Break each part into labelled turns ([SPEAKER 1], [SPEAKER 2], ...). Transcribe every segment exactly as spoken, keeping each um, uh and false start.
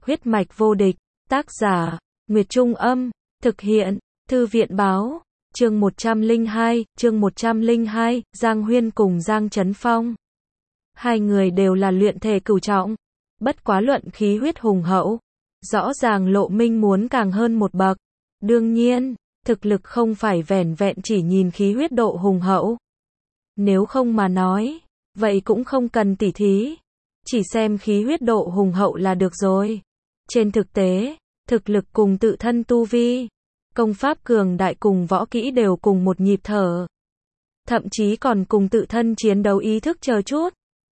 [SPEAKER 1] Huyết mạch vô địch, tác giả, Nguyệt Trung Âm, thực hiện, Thư viện Báo, chương một trăm lẻ hai, chương một trăm lẻ hai, Giang Huyên cùng Giang Chấn Phong. Hai người đều là luyện thể cửu trọng, bất quá luận khí huyết hùng hậu, rõ ràng Lộ Minh muốn càng hơn một bậc. Đương nhiên, thực lực không phải vẻn vẹn chỉ nhìn khí huyết độ hùng hậu. Nếu không mà nói, vậy cũng không cần tỉ thí, chỉ xem khí huyết độ hùng hậu là được rồi. Trên thực tế, thực lực cùng tự thân tu vi, công pháp cường đại cùng võ kỹ đều cùng một nhịp thở. Thậm chí còn cùng tự thân chiến đấu ý thức chờ chút.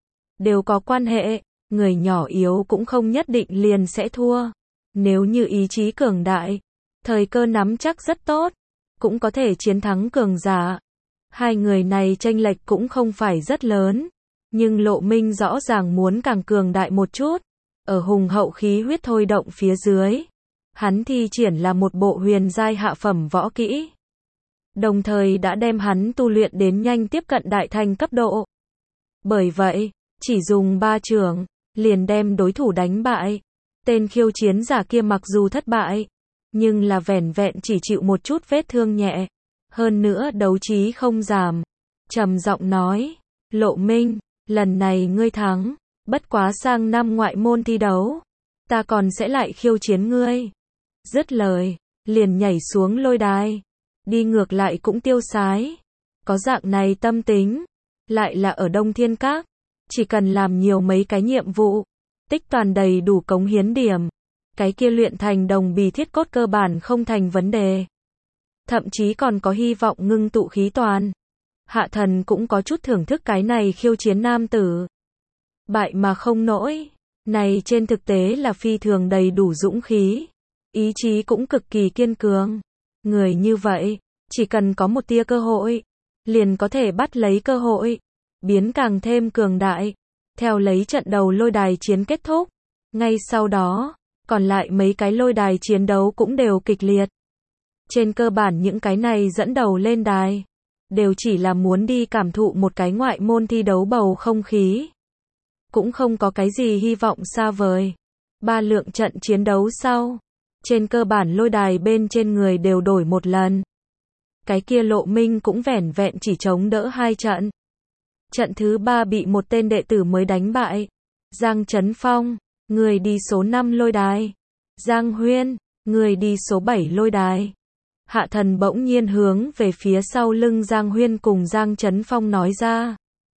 [SPEAKER 1] Đều có quan hệ, người nhỏ yếu cũng không nhất định liền sẽ thua. Nếu như ý chí cường đại, thời cơ nắm chắc rất tốt, cũng có thể chiến thắng cường giả. Hai người này chênh lệch cũng không phải rất lớn, nhưng Lộ Minh rõ ràng muốn càng cường đại một chút. Ở hùng hậu khí huyết thôi động phía dưới, hắn thi triển là một bộ huyền giai hạ phẩm võ kỹ. Đồng thời đã đem hắn tu luyện đến nhanh tiếp cận đại thành cấp độ. Bởi vậy, chỉ dùng ba chưởng, liền đem đối thủ đánh bại. Tên khiêu chiến giả kia mặc dù thất bại, nhưng là vẻn vẹn chỉ chịu một chút vết thương nhẹ. Hơn nữa đấu trí không giảm. Trầm giọng nói, Lộ Minh, lần này ngươi thắng, bất quá sang năm ngoại môn thi đấu, ta còn sẽ lại khiêu chiến ngươi. Dứt lời, liền nhảy xuống lôi đài, đi ngược lại cũng tiêu sái. Có dạng này tâm tính, lại là ở Đông Thiên Các, chỉ cần làm nhiều mấy cái nhiệm vụ, tích toàn đầy đủ cống hiến điểm, cái kia luyện thành đồng bì thiết cốt cơ bản không thành vấn đề. Thậm chí còn có hy vọng ngưng tụ khí toàn. Hạ Thần cũng có chút thưởng thức cái này khiêu chiến nam tử. Bại mà không nỗi, này trên thực tế là phi thường đầy đủ dũng khí, ý chí cũng cực kỳ kiên cường. Người như vậy, chỉ cần có một tia cơ hội, liền có thể bắt lấy cơ hội, biến càng thêm cường đại. Theo lấy trận đầu lôi đài chiến kết thúc, ngay sau đó, còn lại mấy cái lôi đài chiến đấu cũng đều kịch liệt. Trên cơ bản những cái này dẫn đầu lên đài, đều chỉ là muốn đi cảm thụ một cái ngoại môn thi đấu bầu không khí. Cũng không có cái gì hy vọng xa vời. Ba lượng trận chiến đấu sau, trên cơ bản lôi đài bên trên người đều đổi một lần. Cái kia Lộ Minh cũng vẻn vẹn chỉ chống đỡ hai trận. Trận thứ ba bị một tên đệ tử mới đánh bại. Giang Chấn Phong, người đi số năm lôi đài. Giang Huyên, người đi số bảy lôi đài. Hạ Thần bỗng nhiên hướng về phía sau lưng Giang Huyên cùng Giang Chấn Phong nói ra.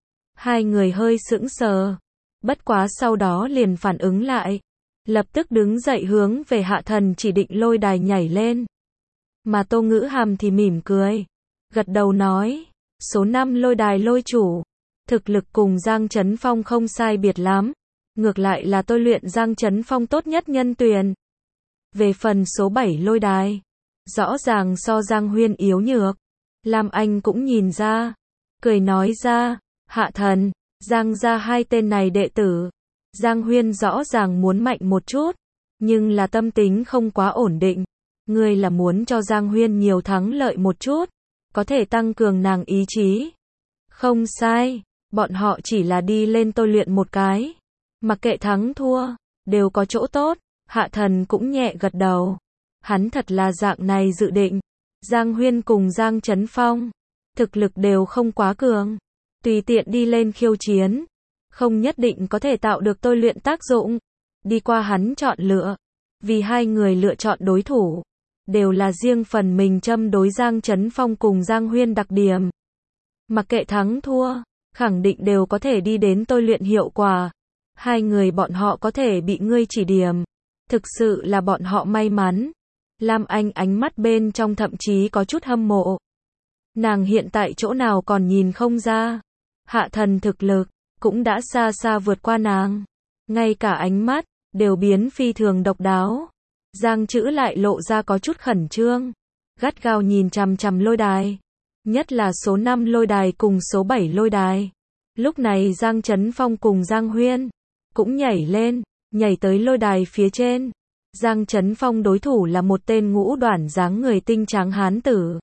[SPEAKER 1] Hai người hơi sững sờ, bất quá sau đó liền phản ứng lại, lập tức đứng dậy hướng về Hạ Thần chỉ định lôi đài nhảy lên. Mà Tô Ngữ Hàm thì mỉm cười, gật đầu nói, số năm lôi đài lôi chủ, thực lực cùng Giang Chấn Phong không sai biệt lắm, ngược lại là tôi luyện Giang Chấn Phong tốt nhất nhân tuyển. Về phần số bảy lôi đài, rõ ràng so Giang Huyên yếu nhược, Lam Anh cũng nhìn ra, cười nói ra, Hạ Thần, Giang gia hai tên này đệ tử, Giang Huyên rõ ràng muốn mạnh một chút, nhưng là tâm tính không quá ổn định. Ngươi là muốn cho Giang Huyên nhiều thắng lợi một chút, có thể tăng cường nàng ý chí. Không sai, bọn họ chỉ là đi lên tôi luyện một cái, mặc kệ thắng thua, đều có chỗ tốt. Hạ Thần cũng nhẹ gật đầu. Hắn thật là dạng này dự định. Giang Huyên cùng Giang Chấn Phong, thực lực đều không quá cường, tùy tiện đi lên khiêu chiến, không nhất định có thể tạo được tôi luyện tác dụng. Đi qua hắn chọn lựa, vì hai người lựa chọn đối thủ, đều là riêng phần mình châm đối Giang Chấn Phong cùng Giang Huyên đặc điểm. Mặc kệ thắng thua, khẳng định đều có thể đi đến tôi luyện hiệu quả. Hai người bọn họ có thể bị ngươi chỉ điểm, thực sự là bọn họ may mắn. Lam Anh ánh mắt bên trong thậm chí có chút hâm mộ. Nàng hiện tại chỗ nào còn nhìn không ra, Hạ Thần thực lực cũng đã xa xa vượt qua nàng, ngay cả ánh mắt đều biến phi thường độc đáo. Giang Chữ lại lộ ra có chút khẩn trương, gắt gao nhìn chằm chằm lôi đài, nhất là số năm lôi đài cùng số bảy lôi đài. Lúc này Giang Chấn Phong cùng Giang Huyên cũng nhảy lên, nhảy tới lôi đài phía trên. Giang Chấn Phong đối thủ là một tên ngũ đoản dáng người tinh tráng hán tử,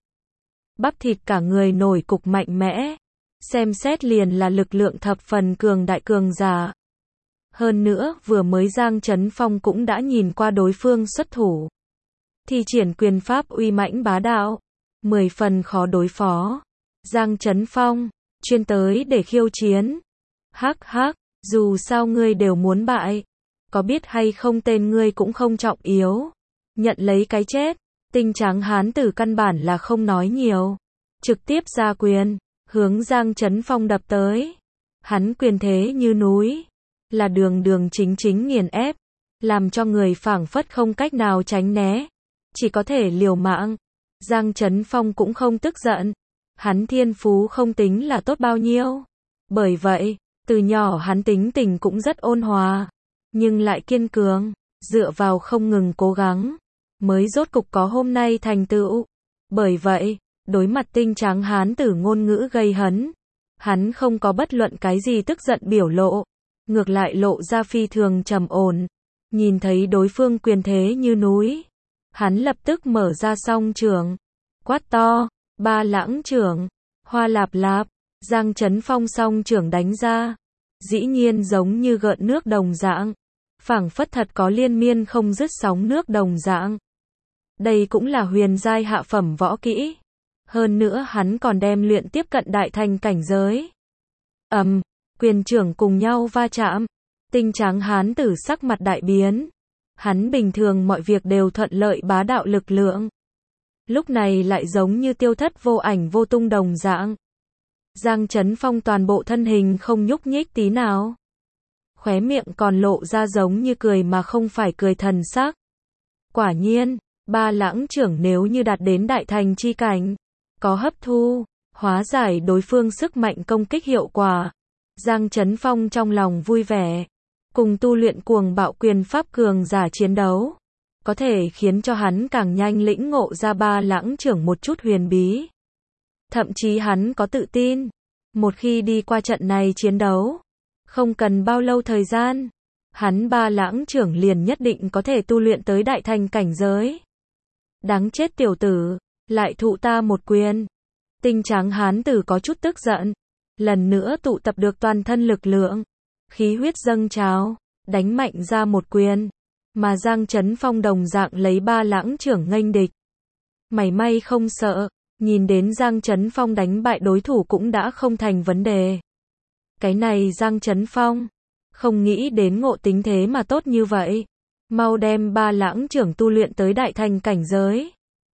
[SPEAKER 1] bắp thịt cả người nổi cục mạnh mẽ, xem xét liền là lực lượng thập phần cường đại cường giả. Hơn nữa, vừa mới Giang Chấn Phong cũng đã nhìn qua đối phương xuất thủ. Thi triển quyền pháp uy mãnh bá đạo, mười phần khó đối phó. Giang Chấn Phong, chuyên tới để khiêu chiến. Hắc hắc, dù sao ngươi đều muốn bại. Có biết hay không tên ngươi cũng không trọng yếu. Nhận lấy cái chết. Tinh tráng hán tử căn bản là không nói nhiều. Trực tiếp ra quyền, hướng Giang Chấn Phong đập tới. Hắn quyền thế như núi, là đường đường chính chính nghiền ép, làm cho người phảng phất không cách nào tránh né, chỉ có thể liều mạng. Giang Chấn Phong cũng không tức giận, hắn thiên phú không tính là tốt bao nhiêu. Bởi vậy, từ nhỏ hắn tính tình cũng rất ôn hòa, nhưng lại kiên cường, dựa vào không ngừng cố gắng, mới rốt cục có hôm nay thành tựu. Bởi vậy, đối mặt tinh tráng hán tử ngôn ngữ gây hấn, hắn không có bất luận cái gì tức giận biểu lộ, ngược lại lộ ra phi thường trầm ổn. Nhìn thấy đối phương quyền thế như núi, hắn lập tức mở ra song trưởng, quát to, ba lãng trưởng, hoa lạp lạp. Giang Chấn Phong song trưởng đánh ra, dĩ nhiên giống như gợn nước đồng dạng, phảng phất thật có liên miên không dứt sóng nước đồng dạng. Đây cũng là huyền giai hạ phẩm võ kỹ. Hơn nữa hắn còn đem luyện tiếp cận đại thành cảnh giới. Ầm, um, quyền trưởng cùng nhau va chạm. Tinh tráng hán tử sắc mặt đại biến. Hắn bình thường mọi việc đều thuận lợi bá đạo lực lượng. Lúc này lại giống như tiêu thất vô ảnh vô tung đồng dạng. Giang Chấn Phong toàn bộ thân hình không nhúc nhích tí nào. Khóe miệng còn lộ ra giống như cười mà không phải cười thần sắc. Quả nhiên, ba lãng trưởng nếu như đạt đến đại thành chi cảnh, có hấp thu, hóa giải đối phương sức mạnh công kích hiệu quả. Giang Chấn Phong trong lòng vui vẻ, cùng tu luyện cuồng bạo quyền pháp cường giả chiến đấu, có thể khiến cho hắn càng nhanh lĩnh ngộ ra ba lãng trưởng một chút huyền bí. Thậm chí hắn có tự tin, một khi đi qua trận này chiến đấu, không cần bao lâu thời gian, hắn ba lãng trưởng liền nhất định có thể tu luyện tới đại thành cảnh giới. Đáng chết tiểu tử, lại thụ ta một quyền. Tinh tráng hán tử có chút tức giận, lần nữa tụ tập được toàn thân lực lượng, khí huyết dâng trào, đánh mạnh ra một quyền, mà Giang Chấn Phong đồng dạng lấy ba lãng trưởng nghênh địch. Mảy may không sợ, nhìn đến Giang Chấn Phong đánh bại đối thủ cũng đã không thành vấn đề. Cái này Giang Chấn Phong, không nghĩ đến ngộ tính thế mà tốt như vậy, mau đem ba lãng trưởng tu luyện tới đại thành cảnh giới.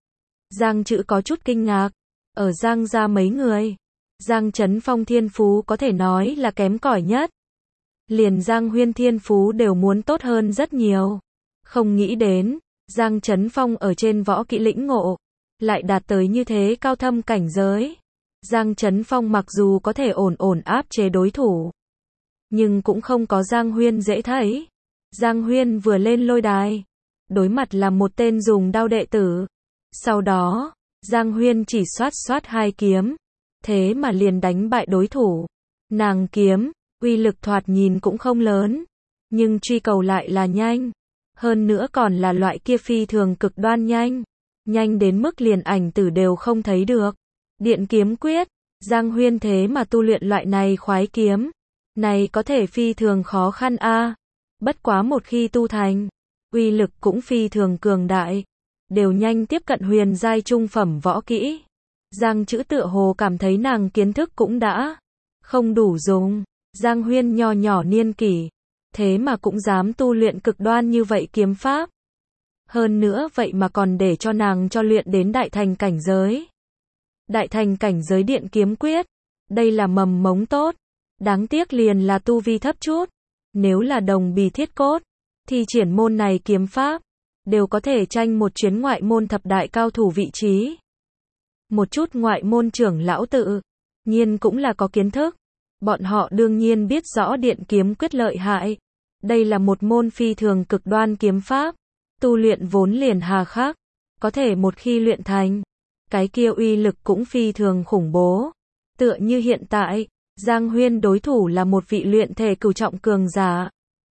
[SPEAKER 1] Giang Chữ có chút kinh ngạc, ở Giang gia mấy người, Giang Chấn Phong thiên phú có thể nói là kém cỏi nhất. Liền Giang Huyên thiên phú đều muốn tốt hơn rất nhiều. Không nghĩ đến, Giang Chấn Phong ở trên võ kỹ lĩnh ngộ, lại đạt tới như thế cao thâm cảnh giới. Giang Chấn Phong mặc dù có thể ổn ổn áp chế đối thủ, nhưng cũng không có Giang Huyên dễ thấy. Giang Huyên vừa lên lôi đài, đối mặt là một tên dùng đao đệ tử. Sau đó, Giang Huyên chỉ xoát xoát hai kiếm, thế mà liền đánh bại đối thủ. Nàng kiếm, uy lực thoạt nhìn cũng không lớn, nhưng truy cầu lại là nhanh. Hơn nữa còn là loại kia phi thường cực đoan nhanh. Nhanh đến mức liền ảnh tử đều không thấy được. Điện kiếm quyết, Giang Huyên thế mà tu luyện loại này khoái kiếm. Này có thể phi thường khó khăn a. À. Bất quá một khi tu thành, uy lực cũng phi thường cường đại. Đều nhanh tiếp cận huyền giai trung phẩm võ kỹ. Giang Chữ tựa hồ cảm thấy nàng kiến thức cũng đã không đủ dùng. Giang Huyên nho nhỏ niên kỷ, thế mà cũng dám tu luyện cực đoan như vậy kiếm pháp. Hơn nữa vậy mà còn để cho nàng cho luyện đến đại thành cảnh giới. Đại thành cảnh giới điện kiếm quyết, đây là mầm mống tốt. Đáng tiếc liền là tu vi thấp chút. Nếu là đồng bì thiết cốt, thì triển môn này kiếm pháp, đều có thể tranh một chuyến ngoại môn thập đại cao thủ vị trí. Một chút ngoại môn trưởng lão tự nhiên cũng là có kiến thức. Bọn họ đương nhiên biết rõ điện kiếm quyết lợi hại. Đây là một môn phi thường cực đoan kiếm pháp. Tu luyện vốn liền hà khắc. Có thể một khi luyện thành, cái kia uy lực cũng phi thường khủng bố. Tựa như hiện tại, Giang Huyên đối thủ là một vị luyện thể cửu trọng cường giả.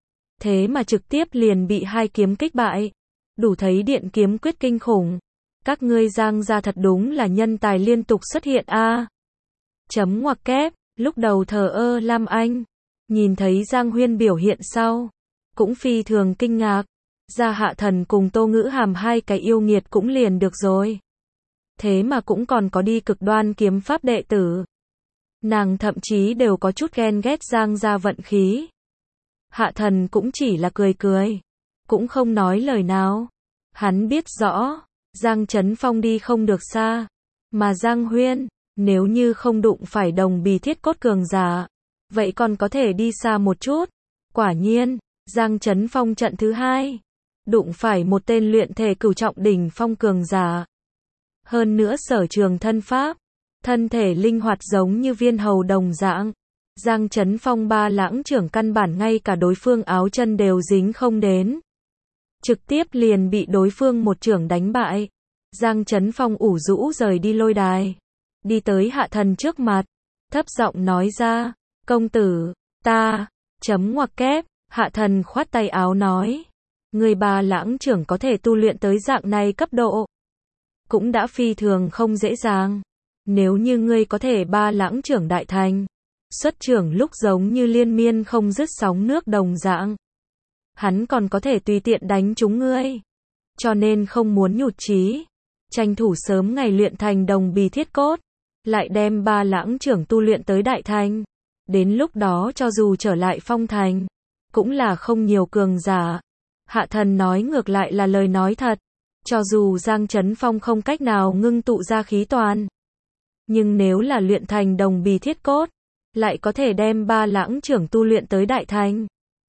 [SPEAKER 1] Thế mà trực tiếp liền bị hai kiếm kích bại. Đủ thấy điện kiếm quyết kinh khủng. Các ngươi Giang gia thật đúng là nhân tài liên tục xuất hiện a. À. Chấm ngoặc kép, lúc đầu thờ ơ Lam Anh, Nhìn thấy Giang Huyên biểu hiện sau, cũng phi thường kinh ngạc. Gia Hạ Thần cùng Tô Ngữ Hàm hai cái yêu nghiệt cũng liền được rồi. Thế mà cũng còn có đi cực đoan kiếm pháp đệ tử. Nàng thậm chí đều có chút ghen ghét Giang gia vận khí. Hạ Thần cũng chỉ là cười cười, cũng không nói lời nào. Hắn biết rõ, Giang Chấn Phong đi không được xa, mà Giang Huyên, nếu như không đụng phải đồng bì thiết cốt cường giả, vậy còn có thể đi xa một chút. Quả nhiên, Giang Chấn Phong trận thứ hai, đụng phải một tên luyện thể cửu trọng đỉnh phong cường giả. Hơn nữa sở trường thân pháp, thân thể linh hoạt giống như viên hầu đồng dạng. Giang Chấn Phong ba lãng trưởng căn bản ngay cả đối phương áo chân đều dính không đến. Trực tiếp liền bị đối phương một trưởng đánh bại. Giang Chấn Phong ủ rũ rời đi lôi đài. Đi tới Hạ Thần trước mặt. Thấp giọng nói ra, công tử, ta, chấm ngoặc kép. Hạ Thần khoát tay áo nói. Người ba lãng trưởng có thể tu luyện tới dạng này cấp độ. Cũng đã phi thường không dễ dàng. Nếu như ngươi có thể ba lãng trưởng đại thành, xuất trưởng lúc giống như liên miên không dứt sóng nước đồng dạng, hắn còn có thể tùy tiện đánh chúng ngươi. Cho nên không muốn nhụt chí, tranh thủ sớm ngày luyện thành đồng bì thiết cốt, lại đem ba lãng trưởng tu luyện tới đại thành. Đến lúc đó cho dù trở lại phong thành, cũng là không nhiều cường giả. Hạ Thần nói ngược lại là lời nói thật. Cho dù Giang Chấn Phong không cách nào ngưng tụ ra khí toàn, nhưng nếu là luyện thành đồng bì thiết cốt, lại có thể đem ba lãng trưởng tu luyện tới đại thành.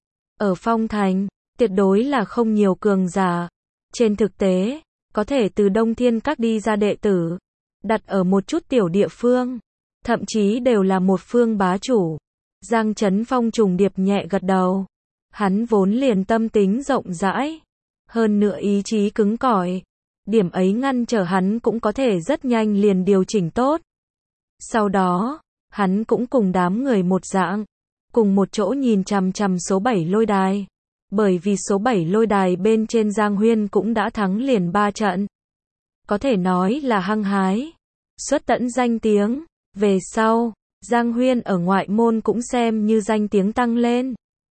[SPEAKER 1] Ở phong thành, tuyệt đối là không nhiều cường giả. Trên thực tế, có thể từ Đông Thiên Các đi ra đệ tử, đặt ở một chút tiểu địa phương, thậm chí đều là một phương bá chủ. Giang Chấn Phong trùng điệp nhẹ gật đầu. Hắn vốn liền tâm tính rộng rãi, hơn nữa ý chí cứng cỏi. Điểm ấy ngăn trở hắn cũng có thể rất nhanh liền điều chỉnh tốt. Sau đó, hắn cũng cùng đám người một dạng, cùng một chỗ nhìn chằm chằm số bảy lôi đài. Bởi vì số bảy lôi đài bên trên Giang Huyên cũng đã thắng liền ba trận. Có thể nói là hăng hái, xuất tận danh tiếng. Về sau, Giang Huyên ở ngoại môn cũng xem như danh tiếng tăng lên.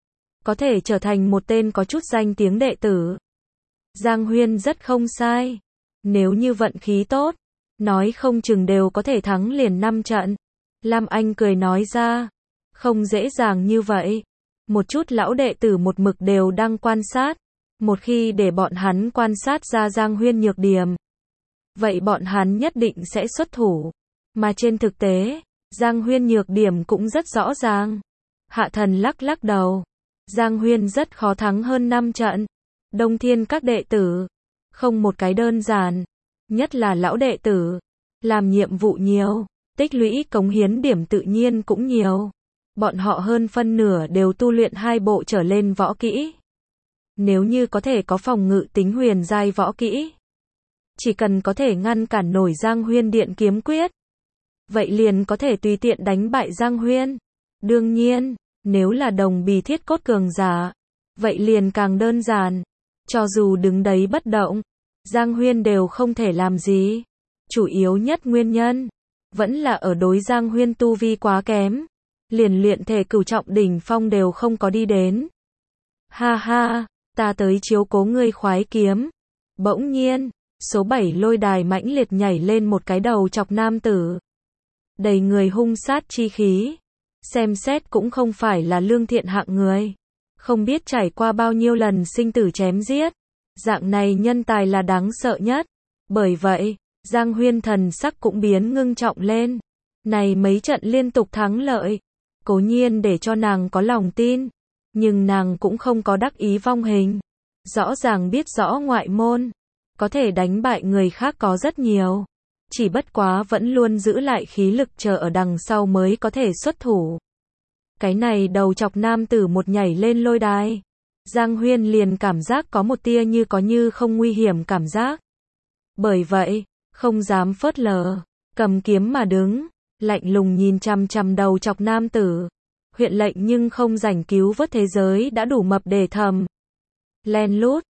[SPEAKER 1] Có thể trở thành một tên có chút danh tiếng đệ tử. Giang Huyên rất không sai. Nếu như vận khí tốt, nói không chừng đều có thể thắng liền năm trận. Lam Anh cười nói ra, không dễ dàng như vậy. Một chút lão đệ tử một mực đều đang quan sát. Một khi để bọn hắn quan sát ra Giang Huyên nhược điểm, vậy bọn hắn nhất định sẽ xuất thủ. Mà trên thực tế, Giang Huyên nhược điểm cũng rất rõ ràng. Hạ Thần lắc lắc đầu. Giang Huyên rất khó thắng hơn năm trận. Đông Thiên Các đệ tử, không một cái đơn giản. Nhất là lão đệ tử, làm nhiệm vụ nhiều, tích lũy cống hiến điểm tự nhiên cũng nhiều. Bọn họ hơn phân nửa đều tu luyện hai bộ trở lên võ kỹ. Nếu như có thể có phòng ngự tính huyền giai võ kỹ, chỉ cần có thể ngăn cản nổi Giang Huyên điện kiếm quyết, vậy liền có thể tùy tiện đánh bại Giang Huyên. Đương nhiên, nếu là đồng bì thiết cốt cường giả, vậy liền càng đơn giản. Cho dù đứng đấy bất động, Giang Huyên đều không thể làm gì. Chủ yếu nhất nguyên nhân, vẫn là ở đối Giang Huyên tu vi quá kém. Liền luyện thể cửu trọng đỉnh phong đều không có đi đến. Ha ha, ta tới chiếu cố ngươi khoái kiếm. Bỗng nhiên, số bảy lôi đài mãnh liệt nhảy lên một cái đầu chọc nam tử. Đầy người hung sát chi khí. Xem xét cũng không phải là lương thiện hạng người. Không biết trải qua bao nhiêu lần sinh tử chém giết. Dạng này nhân tài là đáng sợ nhất. Bởi vậy, Giang Huyên thần sắc cũng biến ngưng trọng lên. Này mấy trận liên tục thắng lợi, cố nhiên để cho nàng có lòng tin. Nhưng nàng cũng không có đắc ý vong hình. Rõ ràng biết rõ ngoại môn, có thể đánh bại người khác có rất nhiều. Chỉ bất quá vẫn luôn giữ lại khí lực chờ ở đằng sau mới có thể xuất thủ. Cái này đầu chọc nam tử một nhảy lên lôi đài. Giang Huyên liền cảm giác có một tia như có như không nguy hiểm cảm giác. Bởi vậy, không dám phớt lờ, cầm kiếm mà đứng, lạnh lùng nhìn chằm chằm đầu chọc nam tử. Huyện lệnh nhưng không rảnh cứu vớt thế giới đã đủ mập để thầm. Len lút,